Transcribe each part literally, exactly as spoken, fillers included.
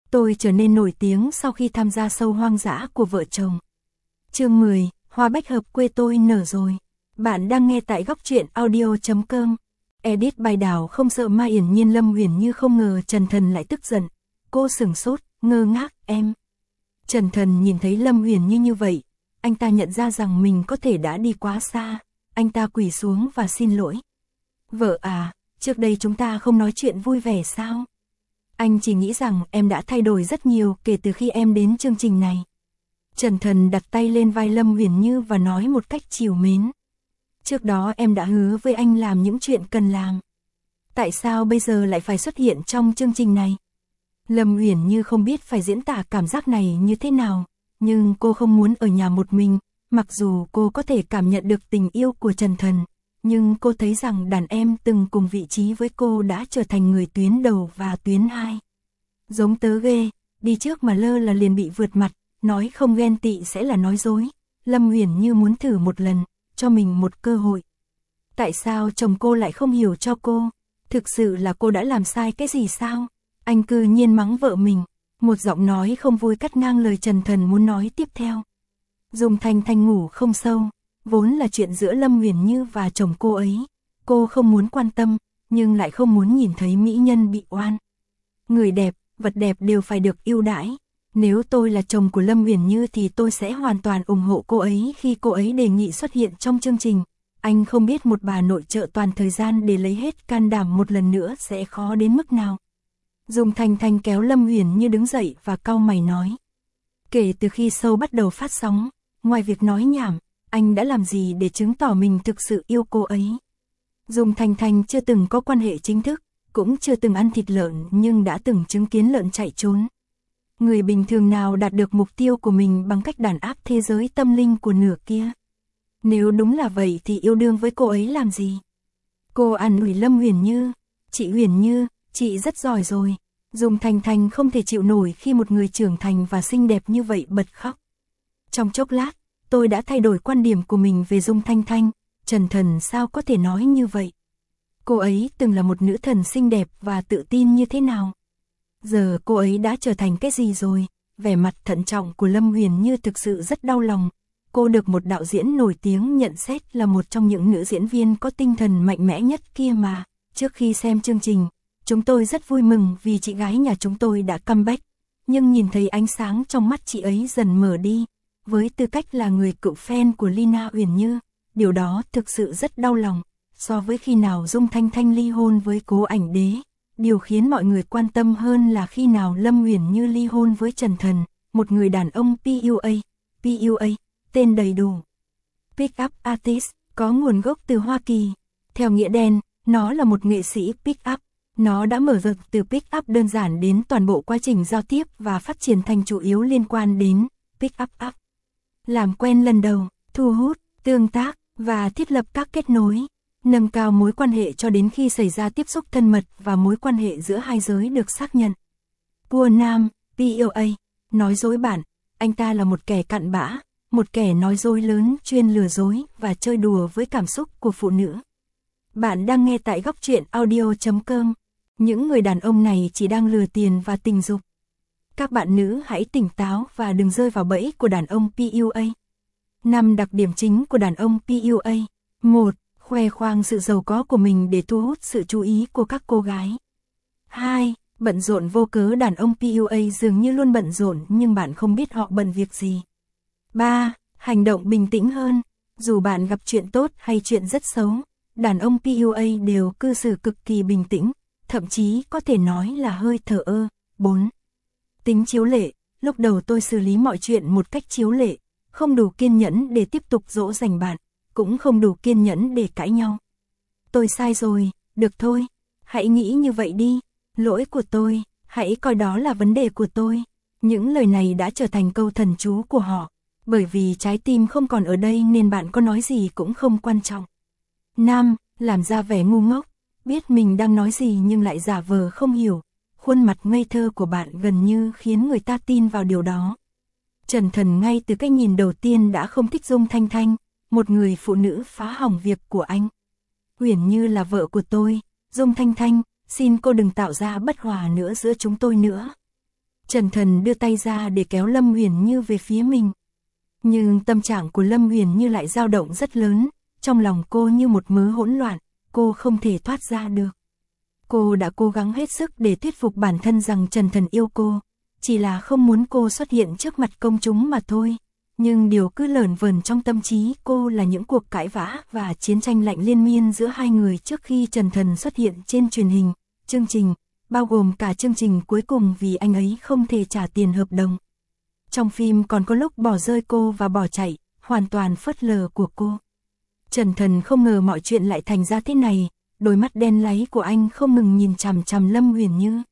Tôi trở nên nổi tiếng sau khi tham gia show hoang dã của vợ chồng. Chương mười, hoa bách hợp quê tôi nở rồi. Bạn đang nghe tại góc truyện audio chấm com. Edit bài đảo không sợ ma yển nhiên Lâm Uyển Như không ngờ Trần Thần lại tức giận. Cô sửng sốt, ngơ ngác, em. Trần Thần nhìn thấy Lâm Uyển Như như vậy, anh ta nhận ra rằng mình có thể đã đi quá xa. Anh ta quỳ xuống và xin lỗi. Vợ à, trước đây chúng ta không nói chuyện vui vẻ sao? Anh chỉ nghĩ rằng em đã thay đổi rất nhiều kể từ khi em đến chương trình này. Trần Thần đặt tay lên vai Lâm Uyển Như và nói một cách trìu mến. Trước đó em đã hứa với anh làm những chuyện cần làm. Tại sao bây giờ lại phải xuất hiện trong chương trình này? Lâm Uyển Như không biết phải diễn tả cảm giác này như thế nào, nhưng cô không muốn ở nhà một mình, mặc dù cô có thể cảm nhận được tình yêu của Trần Thần. Nhưng cô thấy rằng đàn em từng cùng vị trí với cô đã trở thành người tuyến đầu và tuyến hai. Giống tớ ghê, đi trước mà lơ là liền bị vượt mặt, nói không ghen tị sẽ là nói dối. Lâm Uyển Như muốn thử một lần, cho mình một cơ hội. Tại sao chồng cô lại không hiểu cho cô? Thực sự là cô đã làm sai cái gì sao? Anh cư nhiên mắng vợ mình. Một giọng nói không vui cắt ngang lời Trần Thần muốn nói tiếp theo. Dung Thanh Thanh ngủ không sâu. Vốn là chuyện giữa Lâm Uyển Như và chồng cô ấy. Cô không muốn quan tâm, nhưng lại không muốn nhìn thấy mỹ nhân bị oan. Người đẹp, vật đẹp đều phải được ưu đãi. Nếu tôi là chồng của Lâm Uyển Như thì tôi sẽ hoàn toàn ủng hộ cô ấy khi cô ấy đề nghị xuất hiện trong chương trình. Anh không biết một bà nội trợ toàn thời gian để lấy hết can đảm một lần nữa sẽ khó đến mức nào. Dung Thanh Thanh kéo Lâm Uyển Như đứng dậy và cau mày nói. Kể từ khi show bắt đầu phát sóng, ngoài việc nói nhảm, anh đã làm gì để chứng tỏ mình thực sự yêu cô ấy? Dung Thanh Thanh chưa từng có quan hệ chính thức, cũng chưa từng ăn thịt lợn nhưng đã từng chứng kiến lợn chạy trốn. Người bình thường nào đạt được mục tiêu của mình bằng cách đàn áp thế giới tâm linh của nửa kia? Nếu đúng là vậy thì yêu đương với cô ấy làm gì? Cô an ủi Lâm Uyển Như. Chị Uyển Như, chị rất giỏi rồi. Dung Thanh Thanh không thể chịu nổi khi một người trưởng thành và xinh đẹp như vậy bật khóc. Trong chốc lát, tôi đã thay đổi quan điểm của mình về Dung Thanh Thanh. Trần Thần sao có thể nói như vậy? Cô ấy từng là một nữ thần xinh đẹp và tự tin như thế nào? Giờ cô ấy đã trở thành cái gì rồi? Vẻ mặt thận trọng của Lâm Uyển Như thực sự rất đau lòng. Cô được một đạo diễn nổi tiếng nhận xét là một trong những nữ diễn viên có tinh thần mạnh mẽ nhất kia mà. Trước khi xem chương trình, chúng tôi rất vui mừng vì chị gái nhà chúng tôi đã comeback. Nhưng nhìn thấy ánh sáng trong mắt chị ấy dần mở đi. Với tư cách là người cựu fan của Lina Uyển Như, điều đó thực sự rất đau lòng. So với khi nào Dung Thanh Thanh ly hôn với Cố Ảnh Đế, điều khiến mọi người quan tâm hơn là khi nào Lâm Uyển Như ly hôn với Trần Thần, một người đàn ông pê u a. pê u a, tên đầy đủ. Pick Up Artist, có nguồn gốc từ Hoa Kỳ. Theo nghĩa đen, nó là một nghệ sĩ pick up. Nó đã mở rộng từ pick up đơn giản đến toàn bộ quá trình giao tiếp và phát triển thành chủ yếu liên quan đến pick up up. Làm quen lần đầu, thu hút, tương tác và thiết lập các kết nối. Nâng cao mối quan hệ cho đến khi xảy ra tiếp xúc thân mật và mối quan hệ giữa hai giới được xác nhận. Cua nam, pê u a, nói dối bạn, anh ta là một kẻ cặn bã, một kẻ nói dối lớn chuyên lừa dối và chơi đùa với cảm xúc của phụ nữ. Bạn đang nghe tại góc truyện audio chấm com. Những người đàn ông này chỉ đang lừa tiền và tình dục. Các bạn nữ hãy tỉnh táo và đừng rơi vào bẫy của đàn ông pê u a. năm đặc điểm chính của đàn ông pê u a. một. Khoe khoang sự giàu có của mình để thu hút sự chú ý của các cô gái. hai. Bận rộn vô cớ. Đàn ông pê u a dường như luôn bận rộn nhưng bạn không biết họ bận việc gì. ba. Hành động bình tĩnh hơn. Dù bạn gặp chuyện tốt hay chuyện rất xấu, đàn ông pê u a đều cư xử cực kỳ bình tĩnh, thậm chí có thể nói là hơi thờ ơ. bốn. Tính chiếu lệ. Lúc đầu tôi xử lý mọi chuyện một cách chiếu lệ, không đủ kiên nhẫn để tiếp tục dỗ dành bạn, cũng không đủ kiên nhẫn để cãi nhau. Tôi sai rồi, được thôi, hãy nghĩ như vậy đi, lỗi của tôi, hãy coi đó là vấn đề của tôi. Những lời này đã trở thành câu thần chú của họ, bởi vì trái tim không còn ở đây nên bạn có nói gì cũng không quan trọng. năm. Làm ra vẻ ngu ngốc, biết mình đang nói gì nhưng lại giả vờ không hiểu. Khuôn mặt ngây thơ của bạn gần như khiến người ta tin vào điều đó. Trần Thần ngay từ cái nhìn đầu tiên đã không thích Dung Thanh Thanh, một người phụ nữ phá hỏng việc của anh. Uyển Như là vợ của tôi, Dung Thanh Thanh, xin cô đừng tạo ra bất hòa nữa giữa chúng tôi nữa. Trần Thần đưa tay ra để kéo Lâm Huyền Như về phía mình. Nhưng tâm trạng của Lâm Huyền Như lại dao động rất lớn, trong lòng cô như một mớ hỗn loạn, cô không thể thoát ra được. Cô đã cố gắng hết sức để thuyết phục bản thân rằng Trần Thần yêu cô, chỉ là không muốn cô xuất hiện trước mặt công chúng mà thôi. Nhưng điều cứ lởn vởn trong tâm trí cô là những cuộc cãi vã và chiến tranh lạnh liên miên giữa hai người trước khi Trần Thần xuất hiện trên truyền hình, chương trình, bao gồm cả chương trình cuối cùng vì anh ấy không thể trả tiền hợp đồng. Trong phim còn có lúc bỏ rơi cô và bỏ chạy, hoàn toàn phớt lờ của cô. Trần Thần không ngờ mọi chuyện lại thành ra thế này, đôi mắt đen láy của anh không ngừng nhìn chằm chằm Lâm Huyền Như.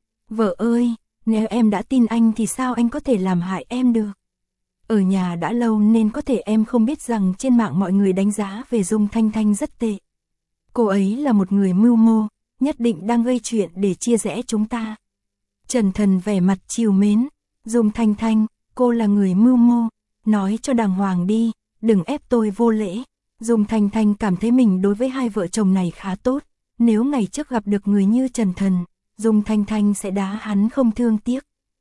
Vợ ơi, nếu em đã tin anh thì sao anh có thể làm hại em được? Ở nhà đã lâu nên có thể em không biết rằng trên mạng mọi người đánh giá về Dung Thanh Thanh rất tệ. Cô ấy là một người mưu mô, nhất định đang gây chuyện để chia rẽ chúng ta. Trần Thần vẻ mặt trìu mến, Dung Thanh Thanh, cô là người mưu mô, nói cho đàng hoàng đi, đừng ép tôi vô lễ. Dung Thanh Thanh cảm thấy mình đối với hai vợ chồng này khá tốt, nếu ngày trước gặp được người như Trần Thần, Dung Thanh Thanh sẽ đá hắn không thương tiếc.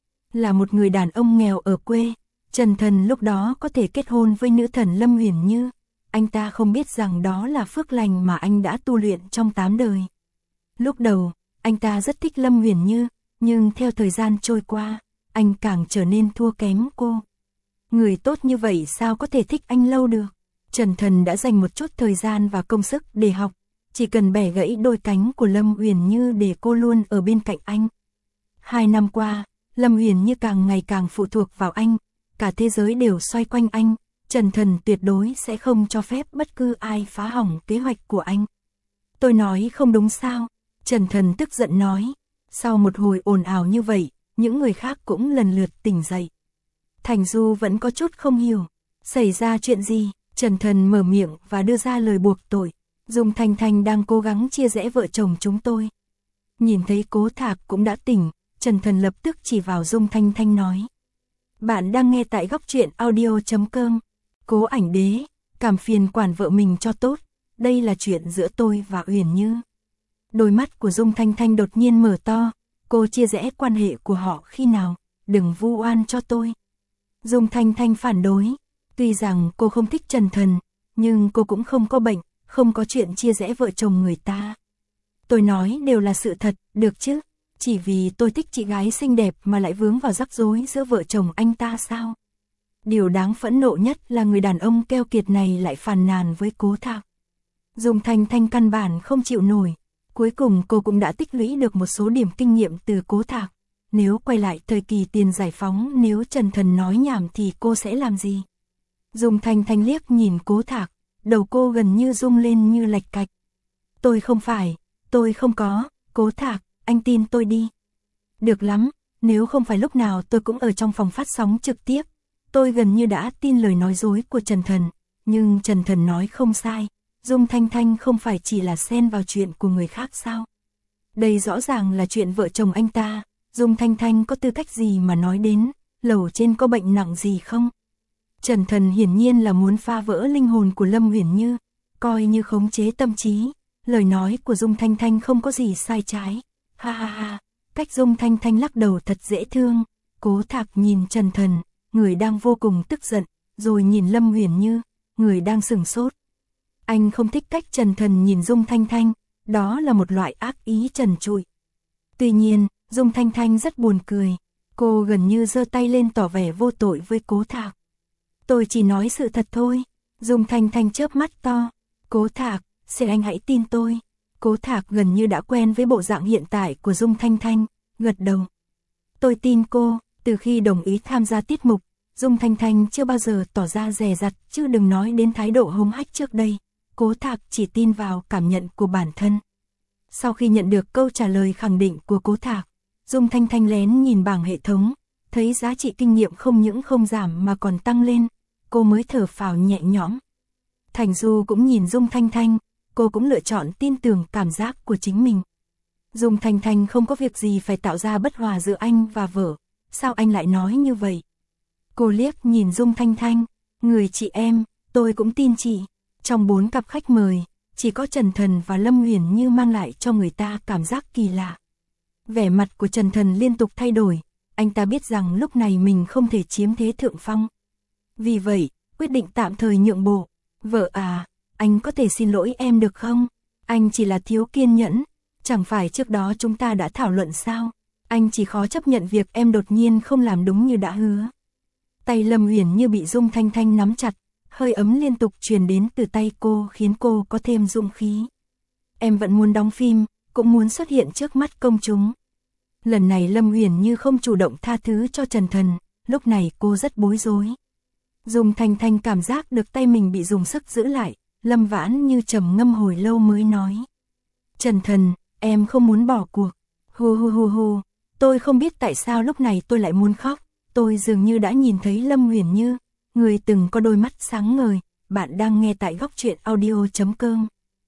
Là một người đàn ông nghèo ở quê, Trần Thần lúc đó có thể kết hôn với nữ thần Lâm Huyền Như, anh ta không biết rằng đó là phước lành mà anh đã tu luyện trong tám đời. Lúc đầu, anh ta rất thích Lâm Huyền Như, nhưng theo thời gian trôi qua, anh càng trở nên thua kém cô. Người tốt như vậy sao có thể thích anh lâu được? Trần Thần đã dành một chút thời gian và công sức để học, chỉ cần bẻ gãy đôi cánh của Lâm Huyền Như để cô luôn ở bên cạnh anh. Hai năm qua, Lâm Huyền Như càng ngày càng phụ thuộc vào anh, cả thế giới đều xoay quanh anh, Trần Thần tuyệt đối sẽ không cho phép bất cứ ai phá hỏng kế hoạch của anh. Tôi nói không đúng sao? Trần Thần tức giận nói. Sau một hồi ồn ào như vậy, những người khác cũng lần lượt tỉnh dậy. Thành Du vẫn có chút không hiểu. Xảy ra chuyện gì? Trần Thần mở miệng và đưa ra lời buộc tội. Dung Thanh Thanh đang cố gắng chia rẽ vợ chồng chúng tôi. Nhìn thấy Cố Thạc cũng đã tỉnh, Trần Thần lập tức chỉ vào Dung Thanh Thanh nói. Bạn đang nghe tại góc truyện audio chấm com. Cố Ảnh Đế, cảm phiền quản vợ mình cho tốt. Đây là chuyện giữa tôi và Uyển Như. Đôi mắt của Dung Thanh Thanh đột nhiên mở to. Cô chia rẽ quan hệ của họ khi nào? Đừng vu oan cho tôi. Dung Thanh Thanh phản đối. Tuy rằng cô không thích Trần Thần, nhưng cô cũng không có bệnh, không có chuyện chia rẽ vợ chồng người ta. Tôi nói đều là sự thật, được chứ? Chỉ vì tôi thích chị gái xinh đẹp mà lại vướng vào rắc rối giữa vợ chồng anh ta sao? Điều đáng phẫn nộ nhất là người đàn ông keo kiệt này lại phàn nàn với Cố Thạc. Dung Thanh Thanh căn bản không chịu nổi. Cuối cùng cô cũng đã tích lũy được một số điểm kinh nghiệm từ Cố Thạc. Nếu quay lại thời kỳ tiền giải phóng, nếu Trần Thần nói nhảm thì cô sẽ làm gì? Dung Thanh Thanh liếc nhìn Cố Thạc, đầu cô gần như rung lên như lạch cạch. Tôi không phải, tôi không có, Cố Thạc, anh tin tôi đi. Được lắm, nếu không phải lúc nào tôi cũng ở trong phòng phát sóng trực tiếp, tôi gần như đã tin lời nói dối của Trần Thần, nhưng Trần Thần nói không sai, Dung Thanh Thanh không phải chỉ là xen vào chuyện của người khác sao? Đây rõ ràng là chuyện vợ chồng anh ta, Dung Thanh Thanh có tư cách gì mà nói đến, lầu trên có bệnh nặng gì không? Trần Thần hiển nhiên là muốn phá vỡ linh hồn của Lâm Huyền Như, coi như khống chế tâm trí, lời nói của Dung Thanh Thanh không có gì sai trái. Ha ha ha, cách Dung Thanh Thanh lắc đầu thật dễ thương. Cố Thạc nhìn Trần Thần, người đang vô cùng tức giận, rồi nhìn Lâm Huyền Như, người đang sửng sốt. Anh không thích cách Trần Thần nhìn Dung Thanh Thanh, đó là một loại ác ý trần trụi. Tuy nhiên, Dung Thanh Thanh rất buồn cười, cô gần như giơ tay lên tỏ vẻ vô tội với Cố Thạc. Tôi chỉ nói sự thật thôi. Dung Thanh Thanh chớp mắt to. Cố Thạc, xin anh hãy tin tôi. Cố Thạc gần như đã quen với bộ dạng hiện tại của Dung Thanh Thanh, gật đầu. Tôi tin cô, từ khi đồng ý tham gia tiết mục, Dung Thanh Thanh chưa bao giờ tỏ ra dè dặt, chứ đừng nói đến thái độ hống hách trước đây. Cố Thạc chỉ tin vào cảm nhận của bản thân. Sau khi nhận được câu trả lời khẳng định của Cố Thạc, Dung Thanh Thanh lén nhìn bảng hệ thống, thấy giá trị kinh nghiệm không những không giảm mà còn tăng lên, cô mới thở phào nhẹ nhõm. Thành Du cũng nhìn Dung Thanh Thanh, cô cũng lựa chọn tin tưởng cảm giác của chính mình. Dung Thanh Thanh không có việc gì phải tạo ra bất hòa giữa anh và vợ, sao anh lại nói như vậy? Cô liếc nhìn Dung Thanh Thanh, người chị em, tôi cũng tin chị. Trong bốn cặp khách mời, chỉ có Trần Thần và Lâm Huyền Như mang lại cho người ta cảm giác kỳ lạ. Vẻ mặt của Trần Thần liên tục thay đổi, anh ta biết rằng lúc này mình không thể chiếm thế thượng phong. Vì vậy, quyết định tạm thời nhượng bộ. Vợ à, anh có thể xin lỗi em được không? Anh chỉ là thiếu kiên nhẫn, chẳng phải trước đó chúng ta đã thảo luận sao? Anh chỉ khó chấp nhận việc em đột nhiên không làm đúng như đã hứa. Tay Lâm Uyển Như bị Dung Thanh Thanh nắm chặt, hơi ấm liên tục truyền đến từ tay cô khiến cô có thêm dũng khí. Em vẫn muốn đóng phim, cũng muốn xuất hiện trước mắt công chúng. Lần này Lâm Uyển Như không chủ động tha thứ cho Trần Thần, lúc này cô rất bối rối. Dung Thanh Thanh cảm giác được tay mình bị dùng sức giữ lại, Lâm Vãn Như trầm ngâm hồi lâu mới nói. Trần Thần, em không muốn bỏ cuộc. Hu hu hu hu, tôi không biết tại sao lúc này tôi lại muốn khóc. Tôi dường như đã nhìn thấy Lâm Uyển Như, người từng có đôi mắt sáng ngời. Bạn đang nghe tại góc truyện audio chấm com.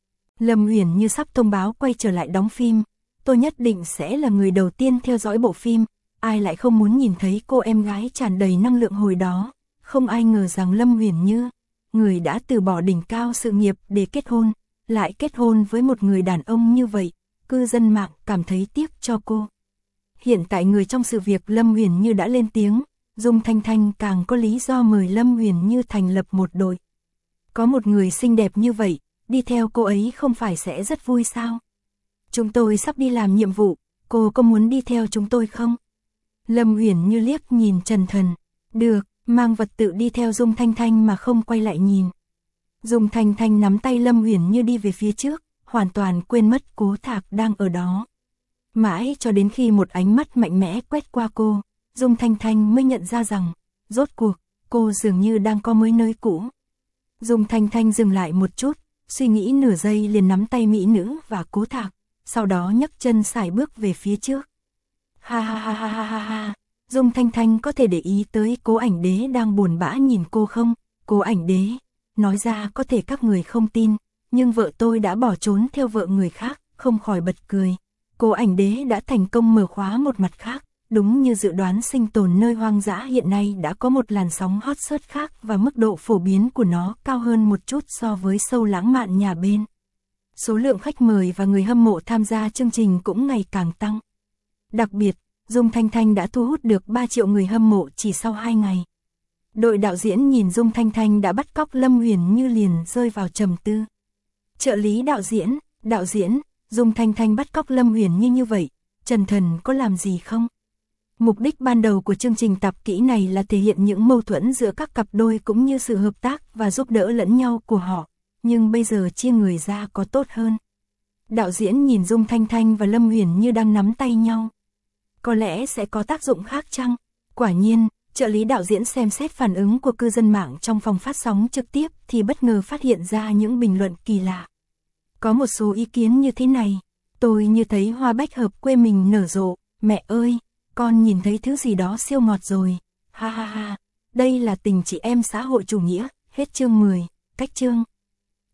Lâm Uyển Như sắp thông báo quay trở lại đóng phim. Tôi nhất định sẽ là người đầu tiên theo dõi bộ phim. Ai lại không muốn nhìn thấy cô em gái tràn đầy năng lượng hồi đó. Không ai ngờ rằng Lâm Uyển Như, người đã từ bỏ đỉnh cao sự nghiệp để kết hôn, lại kết hôn với một người đàn ông như vậy. Cư dân mạng cảm thấy tiếc cho cô. Hiện tại người trong sự việc Lâm Uyển Như đã lên tiếng, Dung Thanh Thanh càng có lý do mời Lâm Uyển Như thành lập một đội. Có một người xinh đẹp như vậy, đi theo cô ấy không phải sẽ rất vui sao? Chúng tôi sắp đi làm nhiệm vụ, cô có muốn đi theo chúng tôi không? Lâm Uyển Như liếc nhìn Trần Thần. Được, mang vật tự đi theo Dung Thanh Thanh mà không quay lại nhìn. Dung Thanh Thanh nắm tay Lâm Uyển Như đi về phía trước, hoàn toàn quên mất Cố Thạc đang ở đó. Mãi cho đến khi một ánh mắt mạnh mẽ quét qua cô, Dung Thanh Thanh mới nhận ra rằng, rốt cuộc, cô dường như đang có mới nơi cũ. Dung Thanh Thanh dừng lại một chút, suy nghĩ nửa giây liền nắm tay mỹ nữ và Cố Thạc, sau đó nhấc chân sải bước về phía trước. Ha ha ha ha ha ha ha, Dung Thanh Thanh có thể để ý tới Cố Ảnh Đế đang buồn bã nhìn cô không? Cố Ảnh Đế, nói ra có thể các người không tin, nhưng vợ tôi đã bỏ trốn theo vợ người khác, không khỏi bật cười. Cố Ảnh Đế đã thành công mở khóa một mặt khác, đúng như dự đoán sinh tồn nơi hoang dã hiện nay đã có một làn sóng hot search khác và mức độ phổ biến của nó cao hơn một chút so với show lãng mạn nhà bên. Số lượng khách mời và người hâm mộ tham gia chương trình cũng ngày càng tăng. Đặc biệt, Dung Thanh Thanh đã thu hút được ba triệu người hâm mộ chỉ sau hai ngày. Đội đạo diễn nhìn Dung Thanh Thanh đã bắt cóc Lâm Uyển Như liền rơi vào trầm tư. Trợ lý đạo diễn, đạo diễn, Dung Thanh Thanh bắt cóc Lâm Uyển Như như vậy, Trần Thần có làm gì không? Mục đích ban đầu của chương trình tập kỹ này là thể hiện những mâu thuẫn giữa các cặp đôi cũng như sự hợp tác và giúp đỡ lẫn nhau của họ, nhưng bây giờ chia người ra có tốt hơn. Đạo diễn nhìn Dung Thanh Thanh và Lâm Uyển Như đang nắm tay nhau. Có lẽ sẽ có tác dụng khác chăng? Quả nhiên, trợ lý đạo diễn xem xét phản ứng của cư dân mạng trong phòng phát sóng trực tiếp thì bất ngờ phát hiện ra những bình luận kỳ lạ. Có một số ý kiến như thế này, tôi như thấy hoa bách hợp quê mình nở rộ, mẹ ơi, con nhìn thấy thứ gì đó siêu ngọt rồi, ha ha ha, đây là tình chị em xã hội chủ nghĩa, hết chương mười, cách chương.